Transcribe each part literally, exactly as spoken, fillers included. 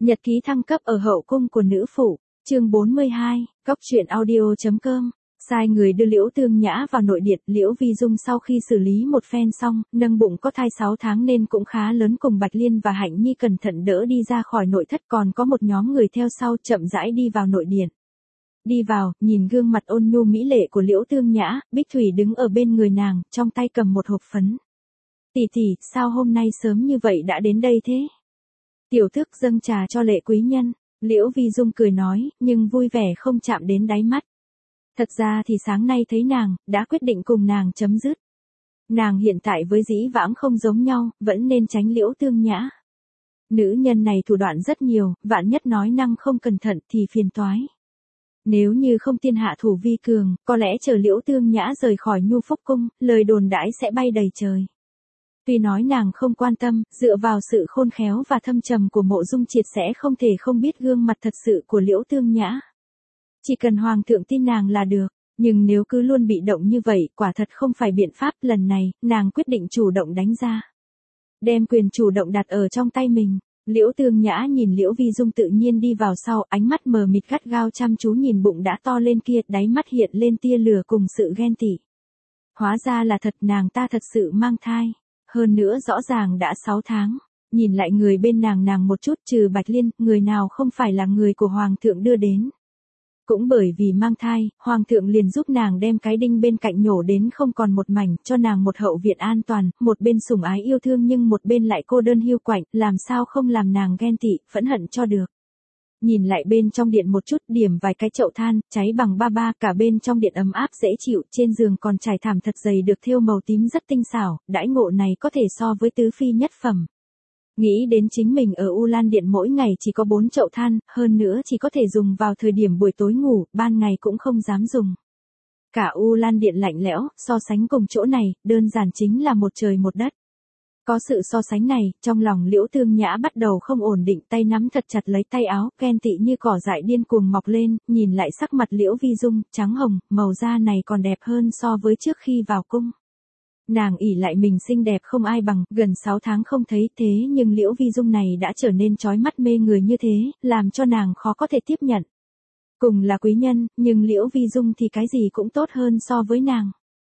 Nhật ký thăng cấp ở hậu cung của nữ phụ, chương bốn mươi hai, cóc truyện audio.com. Sai người đưa Liễu Tương Nhã vào nội điện. Liễu Vi Dung sau khi xử lý một phen xong, nâng bụng có thai sáu tháng nên cũng khá lớn, cùng Bạch Liên và Hạnh Nhi cẩn thận đỡ đi ra khỏi nội thất, còn có một nhóm người theo sau chậm rãi đi vào nội điện. Đi vào, nhìn gương mặt ôn nhu mỹ lệ của Liễu Tương Nhã, Bích Thủy đứng ở bên người nàng, trong tay cầm một hộp phấn. Tỷ tỷ, sao hôm nay sớm như vậy đã đến đây thế? Tiểu thức dâng trà cho Lệ quý nhân. Liễu Vi Dung cười nói, nhưng vui vẻ không chạm đến đáy mắt. Thật ra thì sáng nay thấy nàng, đã quyết định cùng nàng chấm dứt. Nàng hiện tại với dĩ vãng không giống nhau, vẫn nên tránh Liễu Tương Nhã. Nữ nhân này thủ đoạn rất nhiều, vạn nhất nói năng không cẩn thận thì phiền toái. Nếu như không tiên hạ thủ vi cường, có lẽ chờ Liễu Tương Nhã rời khỏi Nhu Phúc Cung, lời đồn đãi sẽ bay đầy trời. Tuy nói nàng không quan tâm, dựa vào sự khôn khéo và thâm trầm của Mộ Dung Triệt sẽ không thể không biết gương mặt thật sự của Liễu Tương Nhã. Chỉ cần Hoàng thượng tin nàng là được, nhưng nếu cứ luôn bị động như vậy, quả thật không phải biện pháp. Lần này, nàng quyết định chủ động đánh ra. Đem quyền chủ động đặt ở trong tay mình. Liễu Tương Nhã nhìn Liễu Vi Dung tự nhiên đi vào sau, ánh mắt mờ mịt gắt gao chăm chú nhìn bụng đã to lên kia, đáy mắt hiện lên tia lửa cùng sự ghen tị. Hóa ra là thật, nàng ta thật sự mang thai. Hơn nữa rõ ràng đã sáu tháng. Nhìn lại người bên nàng nàng một chút, trừ Bạch Liên, người nào không phải là người của Hoàng thượng đưa đến. Cũng bởi vì mang thai, Hoàng thượng liền giúp nàng đem cái đinh bên cạnh nhổ đến không còn một mảnh, cho nàng một hậu viện an toàn, một bên sủng ái yêu thương nhưng một bên lại cô đơn hiu quạnh, làm sao không làm nàng ghen tị, phẫn hận cho được. Nhìn lại bên trong điện một chút, điểm vài cái chậu than, cháy bằng ba ba, cả bên trong điện ấm áp dễ chịu, trên giường còn trải thảm thật dày được thêu màu tím rất tinh xảo, đãi ngộ này có thể so với tứ phi nhất phẩm. Nghĩ đến chính mình ở U Lan Điện mỗi ngày chỉ có bốn chậu than, hơn nữa chỉ có thể dùng vào thời điểm buổi tối ngủ, ban ngày cũng không dám dùng. Cả U Lan Điện lạnh lẽo, so sánh cùng chỗ này, đơn giản chính là một trời một đất. Có sự so sánh này, trong lòng Liễu Tương Nhã bắt đầu không ổn định, tay nắm thật chặt lấy tay áo, ghen tị như cỏ dại điên cuồng mọc lên, nhìn lại sắc mặt Liễu Vi Dung, trắng hồng, màu da này còn đẹp hơn so với trước khi vào cung. Nàng ỷ lại mình xinh đẹp không ai bằng, gần sáu tháng không thấy, thế nhưng Liễu Vi Dung này đã trở nên chói mắt mê người như thế, làm cho nàng khó có thể tiếp nhận. Cùng là quý nhân, nhưng Liễu Vi Dung thì cái gì cũng tốt hơn so với nàng.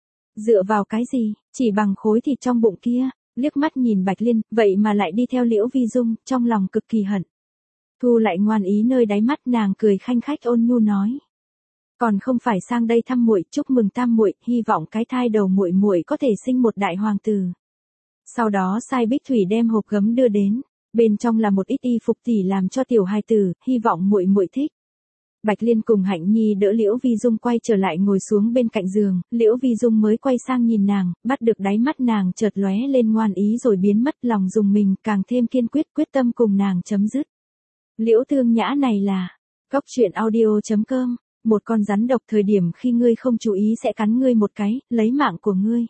Dựa vào cái gì, chỉ bằng khối thịt trong bụng kia. Liếc mắt nhìn Bạch Liên, vậy mà lại đi theo Liễu Vi Dung, trong lòng cực kỳ hận. Thu lại ngoan ý nơi đáy mắt, nàng cười khanh khách ôn nhu nói. Còn không phải sang đây thăm muội, chúc mừng tam muội, hy vọng cái thai đầu muội muội có thể sinh một đại hoàng tử. Sau đó sai Bích Thủy đem hộp gấm đưa đến, bên trong là một ít y phục tỷ làm cho tiểu hài tử, hy vọng muội muội thích. Bạch Liên cùng Hạnh Nhi đỡ Liễu Vi Dung quay trở lại ngồi xuống bên cạnh giường, Liễu Vi Dung mới quay sang nhìn nàng, bắt được đáy mắt nàng chợt lóe lên ngoan ý rồi biến mất, lòng dùng mình càng thêm kiên quyết, quyết tâm cùng nàng chấm dứt. Liễu Tương Nhã này là, cóc truyện audio.com, một con rắn độc thời điểm khi ngươi không chú ý sẽ cắn ngươi một cái, lấy mạng của ngươi.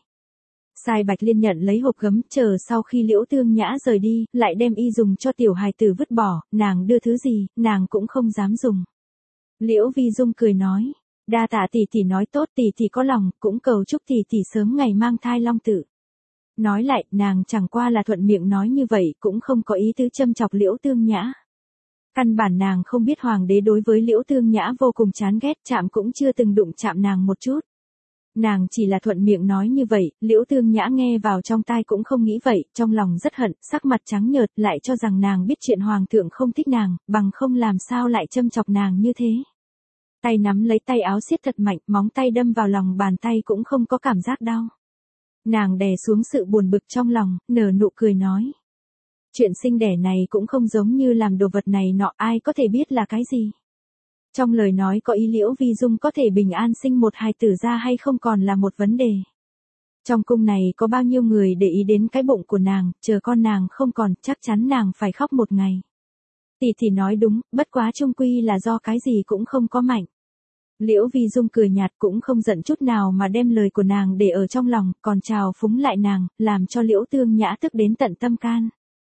Sai Bạch Liên nhận lấy hộp gấm, chờ sau khi Liễu Tương Nhã rời đi, lại đem y dùng cho tiểu hài tử vứt bỏ, nàng đưa thứ gì, nàng cũng không dám dùng. Liễu Vi Dung cười nói, đa tạ tỷ tỷ nói tốt, tỷ tỷ có lòng, cũng cầu chúc tỷ tỷ sớm ngày mang thai long tử. Nói lại, nàng chẳng qua là thuận miệng nói như vậy, cũng không có ý tứ châm chọc Liễu Tương Nhã. Căn bản nàng không biết hoàng đế đối với Liễu Tương Nhã vô cùng chán ghét, chạm cũng chưa từng đụng chạm nàng một chút. Nàng chỉ là thuận miệng nói như vậy, Liễu Tương Nhã nghe vào trong tai cũng không nghĩ vậy, trong lòng rất hận, sắc mặt trắng nhợt, lại cho rằng nàng biết chuyện hoàng thượng không thích nàng, bằng không làm sao lại châm chọc nàng như thế. Tay nắm lấy tay áo siết thật mạnh, móng tay đâm vào lòng bàn tay cũng không có cảm giác đau. Nàng đè xuống sự buồn bực trong lòng, nở nụ cười nói. Chuyện sinh đẻ này cũng không giống như làm đồ vật này nọ, ai có thể biết là cái gì. Trong lời nói có ý Liễu Vi Dung có thể bình an sinh một hài tử ra hay không còn là một vấn đề. Trong cung này có bao nhiêu người để ý đến cái bụng của nàng, chờ con nàng không còn, chắc chắn nàng phải khóc một ngày. Tỷ tỷ nói đúng, bất quá chung quy là do cái gì cũng không có mạnh. Liễu Vi Dung cười nhạt cũng không giận chút nào mà đem lời của nàng để ở trong lòng, còn chào phúng lại nàng, làm cho Liễu Tương Nhã tức đến tận tâm can.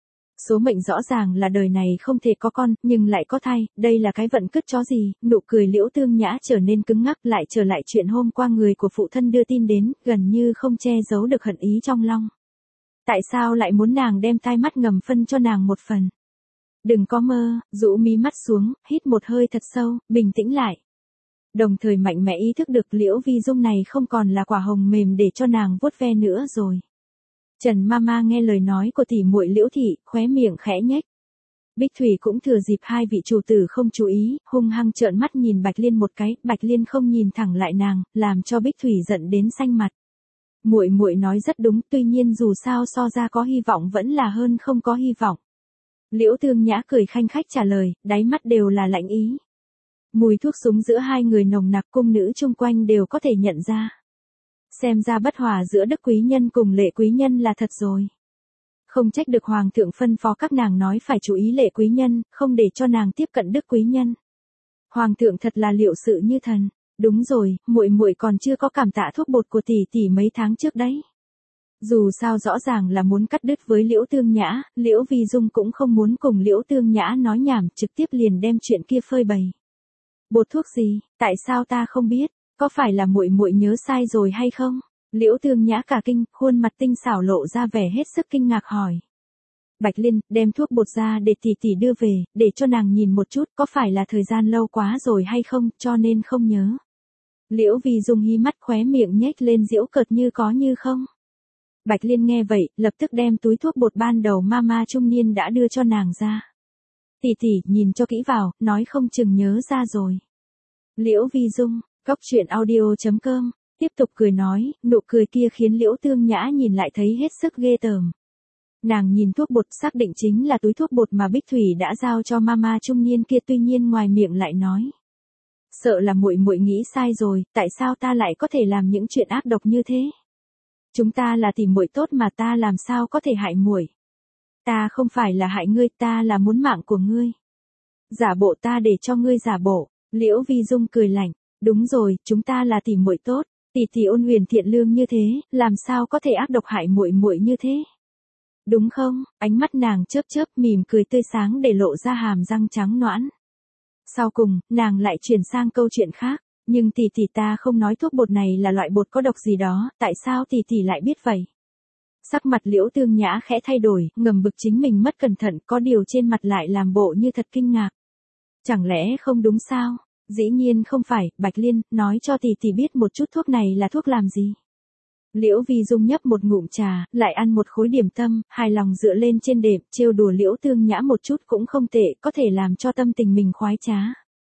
Số mệnh rõ ràng là đời này không thể có con, nhưng lại có thai, đây là cái vận cứt chó gì, nụ cười Liễu Tương Nhã trở nên cứng ngắc, lại trở lại chuyện hôm qua người của phụ thân đưa tin đến, gần như không che giấu được hận ý trong lòng. Tại sao lại muốn nàng đem tai mắt ngầm phân cho nàng một phần? Đừng có mơ, rũ mí mắt xuống, hít một hơi thật sâu, bình tĩnh lại. Đồng thời mạnh mẽ ý thức được Liễu Vi Dung này không còn là quả hồng mềm để cho nàng vuốt ve nữa rồi. Trần Mama nghe lời nói của tỷ muội Liễu thị, khóe miệng khẽ nhếch. Bích Thủy cũng thừa dịp hai vị chủ tử không chú ý, hung hăng trợn mắt nhìn Bạch Liên một cái, Bạch Liên không nhìn thẳng lại nàng, làm cho Bích Thủy giận đến xanh mặt. Muội muội nói rất đúng, tuy nhiên dù sao so ra có hy vọng vẫn là hơn không có hy vọng. Liễu Tương Nhã cười khanh khách trả lời, đáy mắt đều là lạnh ý. Mùi thuốc súng giữa hai người nồng nặc, cung nữ chung quanh đều có thể nhận ra. Xem ra bất hòa giữa Đức quý nhân cùng Lệ quý nhân là thật rồi. Không trách được hoàng thượng phân phó các nàng nói phải chú ý Lệ quý nhân, không để cho nàng tiếp cận Đức quý nhân. Hoàng thượng thật là liệu sự như thần. Đúng rồi, muội muội còn chưa có cảm tạ thuốc bột của tỷ tỷ mấy tháng trước đấy. Dù sao rõ ràng là muốn cắt đứt với Liễu Tương Nhã, Liễu Vi Dung cũng không muốn cùng Liễu Tương Nhã nói nhảm, trực tiếp liền đem chuyện kia phơi bày. Bột thuốc gì, tại sao ta không biết, có phải là muội muội nhớ sai rồi hay không? Liễu Tương Nhã cả kinh, khuôn mặt tinh xảo lộ ra vẻ hết sức kinh ngạc hỏi. Bạch Liên, đem thuốc bột ra để tỷ tỷ đưa về, để cho nàng nhìn một chút, có phải là thời gian lâu quá rồi hay không, cho nên không nhớ. Liễu Vi Dung hí mắt khóe miệng nhếch lên giễu cợt như có như không. Bạch Liên nghe vậy, lập tức đem túi thuốc bột ban đầu mama trung niên đã đưa cho nàng ra. Tỷ tỷ, nhìn cho kỹ vào, nói không chừng nhớ ra rồi. Liễu Vi Dung, cóc truyện audio chấm com, tiếp tục cười nói, nụ cười kia khiến Liễu Tương Nhã nhìn lại thấy hết sức ghê tởm. Nàng nhìn thuốc bột xác định chính là túi thuốc bột mà Bích Thủy đã giao cho mama trung niên kia, tuy nhiên ngoài miệng lại nói. Sợ là muội muội nghĩ sai rồi, tại sao ta lại có thể làm những chuyện ác độc như thế? Chúng ta là tỷ muội tốt mà, ta làm sao có thể hại muội? Ta không phải là hại ngươi, ta là muốn mạng của ngươi. Giả bộ ta để cho ngươi giả bộ. Liễu Vi Dung cười lạnh, đúng rồi, chúng ta là tỷ muội tốt, tỷ tỷ ôn huyền thiện lương như thế, làm sao có thể ác độc hại muội muội như thế? Đúng không? Ánh mắt nàng chớp chớp mỉm cười tươi sáng để lộ ra hàm răng trắng nõn. Sau cùng, nàng lại chuyển sang câu chuyện khác, nhưng tỷ tỷ ta không nói thuốc bột này là loại bột có độc gì đó, tại sao tỷ tỷ lại biết vậy? Sắc mặt Liễu Tương Nhã khẽ thay đổi, ngầm bực chính mình mất cẩn thận, có điều trên mặt lại làm bộ như thật kinh ngạc. Chẳng lẽ không đúng sao? Dĩ nhiên không phải, Bạch Liên, nói cho tỷ tỷ biết một chút thuốc này là thuốc làm gì. Liễu Vi Dung nhấp một ngụm trà, lại ăn một khối điểm tâm, hài lòng dựa lên trên đệm, trêu đùa Liễu Tương Nhã một chút cũng không tệ, có thể làm cho tâm tình mình khoái trá.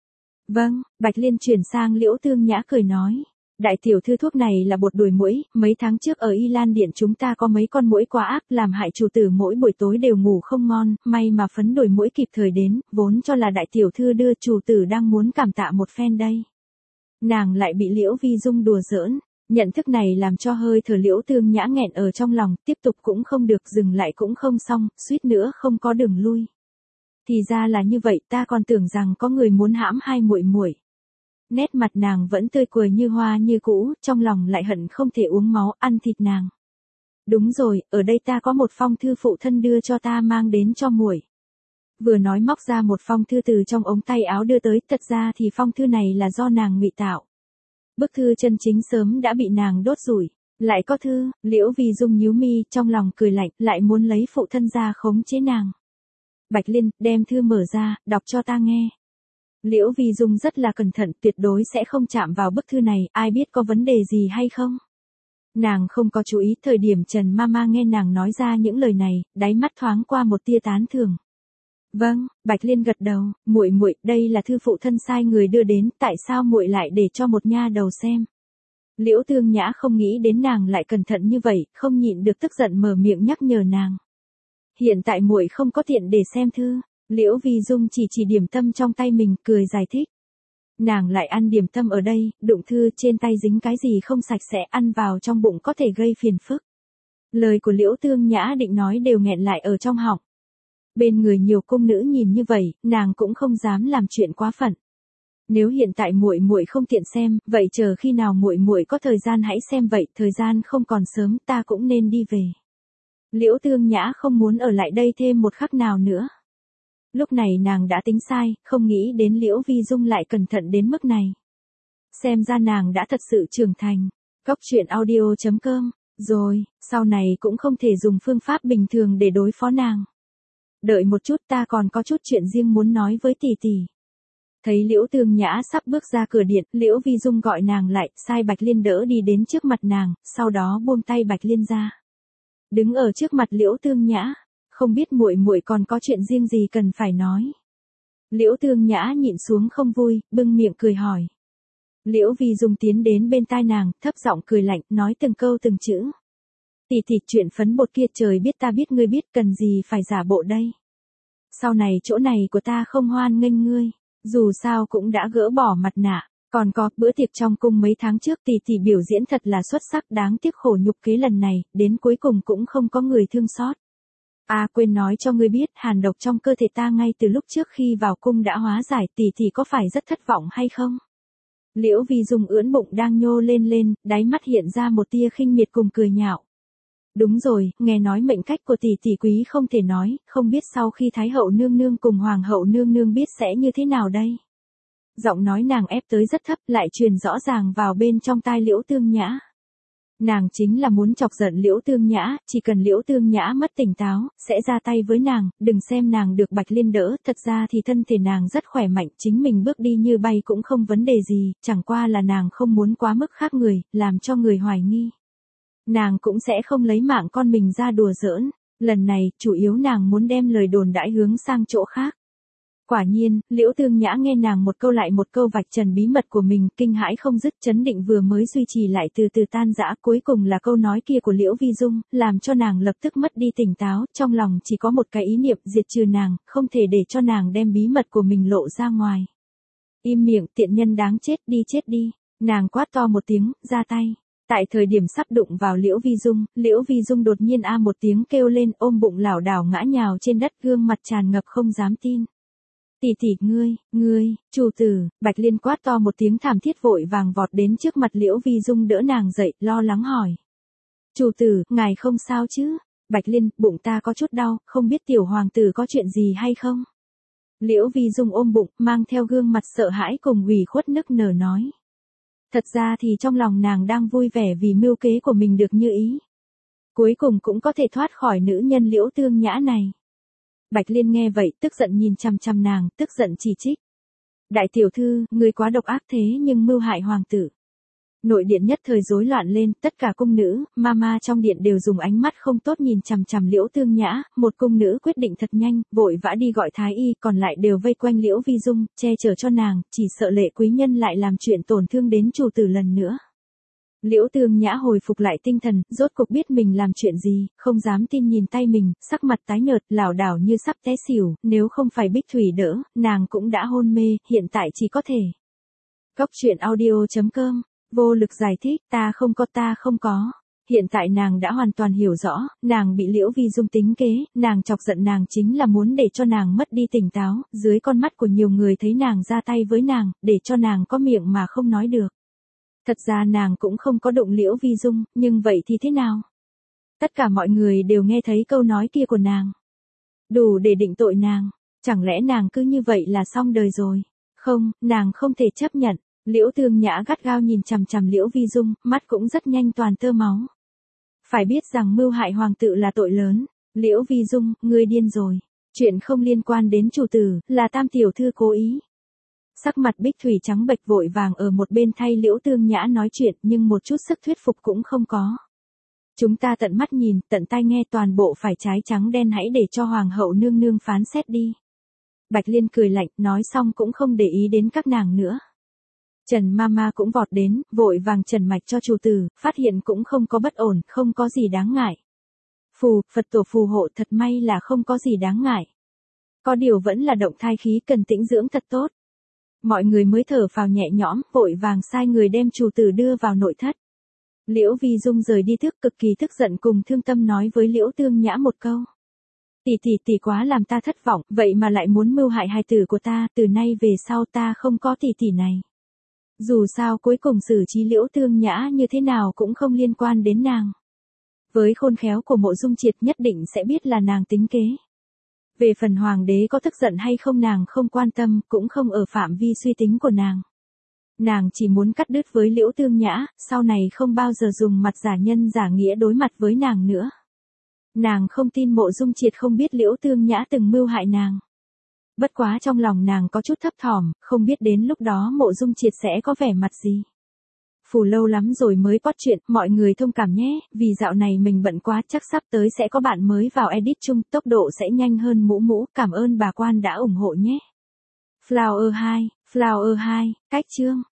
Vâng, Bạch Liên chuyển sang Liễu Tương Nhã cười nói. Đại tiểu thư, thuốc này là bột đuổi muỗi, mấy tháng trước ở Y Lan Điện chúng ta có mấy con muỗi quá ác, làm hại chủ tử mỗi buổi tối đều ngủ không ngon, may mà phấn đuổi muỗi kịp thời đến, vốn cho là đại tiểu thư đưa, chủ tử đang muốn cảm tạ một phen đây. Nàng lại bị Liễu Vi Dung đùa giỡn, nhận thức này làm cho hơi thở Liễu Tương Nhã nghẹn ở trong lòng, tiếp tục cũng không được, dừng lại cũng không xong, suýt nữa không có đường lui. Thì ra là như vậy, ta còn tưởng rằng có người muốn hãm hai muội muội. Nét mặt nàng vẫn tươi cười như hoa như cũ, trong lòng lại hận không thể uống máu, ăn thịt nàng. Đúng rồi, ở đây ta có một phong thư phụ thân đưa cho ta mang đến cho muội. Vừa nói móc ra một phong thư từ trong ống tay áo đưa tới, thật ra thì phong thư này là do nàng ngụy tạo. Bức thư chân chính sớm đã bị nàng đốt rủi. Lại có thư, Liễu Vi Dung nhíu mi, trong lòng cười lạnh, lại muốn lấy phụ thân ra khống chế nàng. Bạch Liên, đem thư mở ra, đọc cho ta nghe. Liễu Vi Dung rất là cẩn thận, tuyệt đối sẽ không chạm vào bức thư này, ai biết có vấn đề gì hay không. Nàng không có chú ý, thời điểm Trần Mama nghe nàng nói ra những lời này, đáy mắt thoáng qua một tia tán thưởng. Vâng, Bạch Liên gật đầu, muội muội, đây là thư phụ thân sai người đưa đến, tại sao muội lại để cho một nha đầu xem? Liễu Tương Nhã không nghĩ đến nàng lại cẩn thận như vậy, không nhịn được tức giận mở miệng nhắc nhở nàng. Hiện tại muội không có tiện để xem thư. Liễu Vi Dung chỉ chỉ điểm tâm trong tay mình, cười giải thích. Nàng lại ăn điểm tâm ở đây, đụng thư trên tay dính cái gì không sạch sẽ, ăn vào trong bụng có thể gây phiền phức. Lời của Liễu Tương Nhã định nói đều nghẹn lại ở trong họng. Bên người nhiều cung nữ nhìn như vậy, nàng cũng không dám làm chuyện quá phận. Nếu hiện tại muội muội không tiện xem, vậy chờ khi nào muội muội có thời gian hãy xem vậy, thời gian không còn sớm, ta cũng nên đi về. Liễu Tương Nhã không muốn ở lại đây thêm một khắc nào nữa. Lúc này nàng đã tính sai, không nghĩ đến Liễu Vi Dung lại cẩn thận đến mức này. Xem ra nàng đã thật sự trưởng thành. Cóc truyện audio chấm com, rồi, sau này cũng không thể dùng phương pháp bình thường để đối phó nàng. Đợi một chút, ta còn có chút chuyện riêng muốn nói với tỷ tỷ. Thấy Liễu Tương Nhã sắp bước ra cửa điện, Liễu Vi Dung gọi nàng lại, sai Bạch Liên đỡ đi đến trước mặt nàng, sau đó buông tay Bạch Liên ra. Đứng ở trước mặt Liễu Tương Nhã, không biết muội muội còn có chuyện riêng gì cần phải nói. Liễu Tương Nhã nhịn xuống không vui, bưng miệng cười hỏi. Liễu Vi Dung tiến đến bên tai nàng, thấp giọng cười lạnh, nói từng câu từng chữ. Tỷ tỷ, chuyện phấn bột kia trời biết ta biết ngươi biết, cần gì phải giả bộ đây. Sau này chỗ này của ta không hoan nghênh ngươi, dù sao cũng đã gỡ bỏ mặt nạ. Còn có, bữa tiệc trong cung mấy tháng trước tỷ tỷ biểu diễn thật là xuất sắc, đáng tiếc khổ nhục kế lần này, đến cuối cùng cũng không có người thương xót. À quên nói cho ngươi biết, hàn độc trong cơ thể ta ngay từ lúc trước khi vào cung đã hóa giải, tỷ tỷ có phải rất thất vọng hay không? Liễu Vi Dung ưỡn bụng đang nhô lên lên, đáy mắt hiện ra một tia khinh miệt cùng cười nhạo. Đúng rồi, nghe nói mệnh cách của tỷ tỷ quý không thể nói, không biết sau khi Thái hậu nương nương cùng Hoàng hậu nương nương biết sẽ như thế nào đây? Giọng nói nàng ép tới rất thấp lại truyền rõ ràng vào bên trong tai Liễu Tương Nhã. Nàng chính là muốn chọc giận Liễu Tương Nhã, chỉ cần Liễu Tương Nhã mất tỉnh táo, sẽ ra tay với nàng, đừng xem nàng được Bạch Liên đỡ, thật ra thì thân thể nàng rất khỏe mạnh, chính mình bước đi như bay cũng không vấn đề gì, chẳng qua là nàng không muốn quá mức khác người, làm cho người hoài nghi. Nàng cũng sẽ không lấy mạng con mình ra đùa giỡn, lần này, chủ yếu nàng muốn đem lời đồn đãi hướng sang chỗ khác. Quả nhiên, Liễu Tương Nhã nghe nàng một câu lại một câu vạch trần bí mật của mình, kinh hãi không dứt, chấn định vừa mới duy trì lại từ từ tan rã, cuối cùng là câu nói kia của Liễu Vi Dung, làm cho nàng lập tức mất đi tỉnh táo, trong lòng chỉ có một cái ý niệm diệt trừ nàng, không thể để cho nàng đem bí mật của mình lộ ra ngoài. Im miệng, tiện nhân đáng chết, đi chết đi, nàng quát to một tiếng, ra tay. Tại thời điểm sắp đụng vào Liễu Vi Dung, Liễu Vi Dung đột nhiên a một tiếng kêu lên, ôm bụng lảo đảo ngã nhào trên đất, gương mặt tràn ngập không dám tin. Tỷ tỷ, ngươi, ngươi, chủ tử, Bạch Liên quát to một tiếng thảm thiết vội vàng vọt đến trước mặt Liễu Vi Dung đỡ nàng dậy, lo lắng hỏi. Chủ tử, ngài không sao chứ? Bạch Liên, bụng ta có chút đau, không biết tiểu hoàng tử có chuyện gì hay không? Liễu Vi Dung ôm bụng, mang theo gương mặt sợ hãi cùng ủy khuất nức nở nói. Thật ra thì trong lòng nàng đang vui vẻ vì mưu kế của mình được như ý. Cuối cùng cũng có thể thoát khỏi nữ nhân Liễu Tương Nhã này. Bạch Liên nghe vậy, tức giận nhìn chằm chằm nàng, tức giận chỉ trích. Đại tiểu thư, ngươi quá độc ác thế nhưng mưu hại hoàng tử. Nội điện nhất thời rối loạn lên, tất cả cung nữ, mama trong điện đều dùng ánh mắt không tốt nhìn chằm chằm Liễu Tương Nhã, một cung nữ quyết định thật nhanh, vội vã đi gọi thái y, còn lại đều vây quanh Liễu Vi Dung, che chở cho nàng, chỉ sợ lệ quý nhân lại làm chuyện tổn thương đến chủ tử lần nữa. Liễu Tương Nhã hồi phục lại tinh thần, rốt cuộc biết mình làm chuyện gì, không dám tin nhìn tay mình, sắc mặt tái nhợt, lảo đảo như sắp té xỉu, nếu không phải Bích Thủy đỡ, nàng cũng đã hôn mê, hiện tại chỉ có thể. Góc truyện audio chấm com, vô lực giải thích, ta không có ta không có. Hiện tại nàng đã hoàn toàn hiểu rõ, nàng bị Liễu Vi Dung tính kế, nàng chọc giận nàng chính là muốn để cho nàng mất đi tỉnh táo, dưới con mắt của nhiều người thấy nàng ra tay với nàng, để cho nàng có miệng mà không nói được. Thật ra nàng cũng không có đụng Liễu Vi Dung, nhưng vậy thì thế nào? Tất cả mọi người đều nghe thấy câu nói kia của nàng. Đủ để định tội nàng, chẳng lẽ nàng cứ như vậy là xong đời rồi? Không, nàng không thể chấp nhận. Liễu Tương Nhã gắt gao nhìn chằm chằm Liễu Vi Dung, mắt cũng rất nhanh toàn tơ máu. Phải biết rằng mưu hại hoàng tử là tội lớn. Liễu Vi Dung, ngươi điên rồi. Chuyện không liên quan đến chủ tử, là tam tiểu thư cố ý. Sắc mặt Bích Thủy trắng bệch vội vàng ở một bên thay Liễu Tương Nhã nói chuyện, nhưng một chút sức thuyết phục cũng không có. Chúng ta tận mắt nhìn, tận tai nghe, toàn bộ phải trái trắng đen, hãy để cho hoàng hậu nương nương phán xét đi. Bạch Liên cười lạnh, nói xong cũng không để ý đến các nàng nữa. Trần Mama cũng vọt đến, vội vàng trần mạch cho chủ tử, phát hiện cũng không có bất ổn, không có gì đáng ngại. Phù, Phật tổ phù hộ, thật may là không có gì đáng ngại. Có điều vẫn là động thai khí, cần tĩnh dưỡng thật tốt. Mọi người mới thở phào nhẹ nhõm, vội vàng sai người đem chủ tử đưa vào nội thất. Liễu Vi Dung rời đi thức, cực kỳ tức giận cùng thương tâm nói với Liễu Tương Nhã một câu. Tỷ tỷ tỷ quá làm ta thất vọng, vậy mà lại muốn mưu hại hài tử của ta, từ nay về sau ta không có tỷ tỷ này. Dù sao cuối cùng xử trí Liễu Tương Nhã như thế nào cũng không liên quan đến nàng. Với khôn khéo của Mộ Dung Triệt nhất định sẽ biết là nàng tính kế. Về phần hoàng đế có tức giận hay không nàng không quan tâm, cũng không ở phạm vi suy tính của nàng. Nàng chỉ muốn cắt đứt với Liễu Tương Nhã, sau này không bao giờ dùng mặt giả nhân giả nghĩa đối mặt với nàng nữa. Nàng không tin Mộ Dung Triệt không biết Liễu Tương Nhã từng mưu hại nàng. Bất quá trong lòng nàng có chút thấp thỏm, không biết đến lúc đó Mộ Dung Triệt sẽ có vẻ mặt gì. Phủ lâu lắm rồi mới post chuyện, mọi người thông cảm nhé, vì dạo này mình bận quá, chắc sắp tới sẽ có bạn mới vào edit chung, tốc độ sẽ nhanh hơn Mũ Mũ, cảm ơn bà Quan đã ủng hộ nhé. Flower hai, Flower hai, cách chương.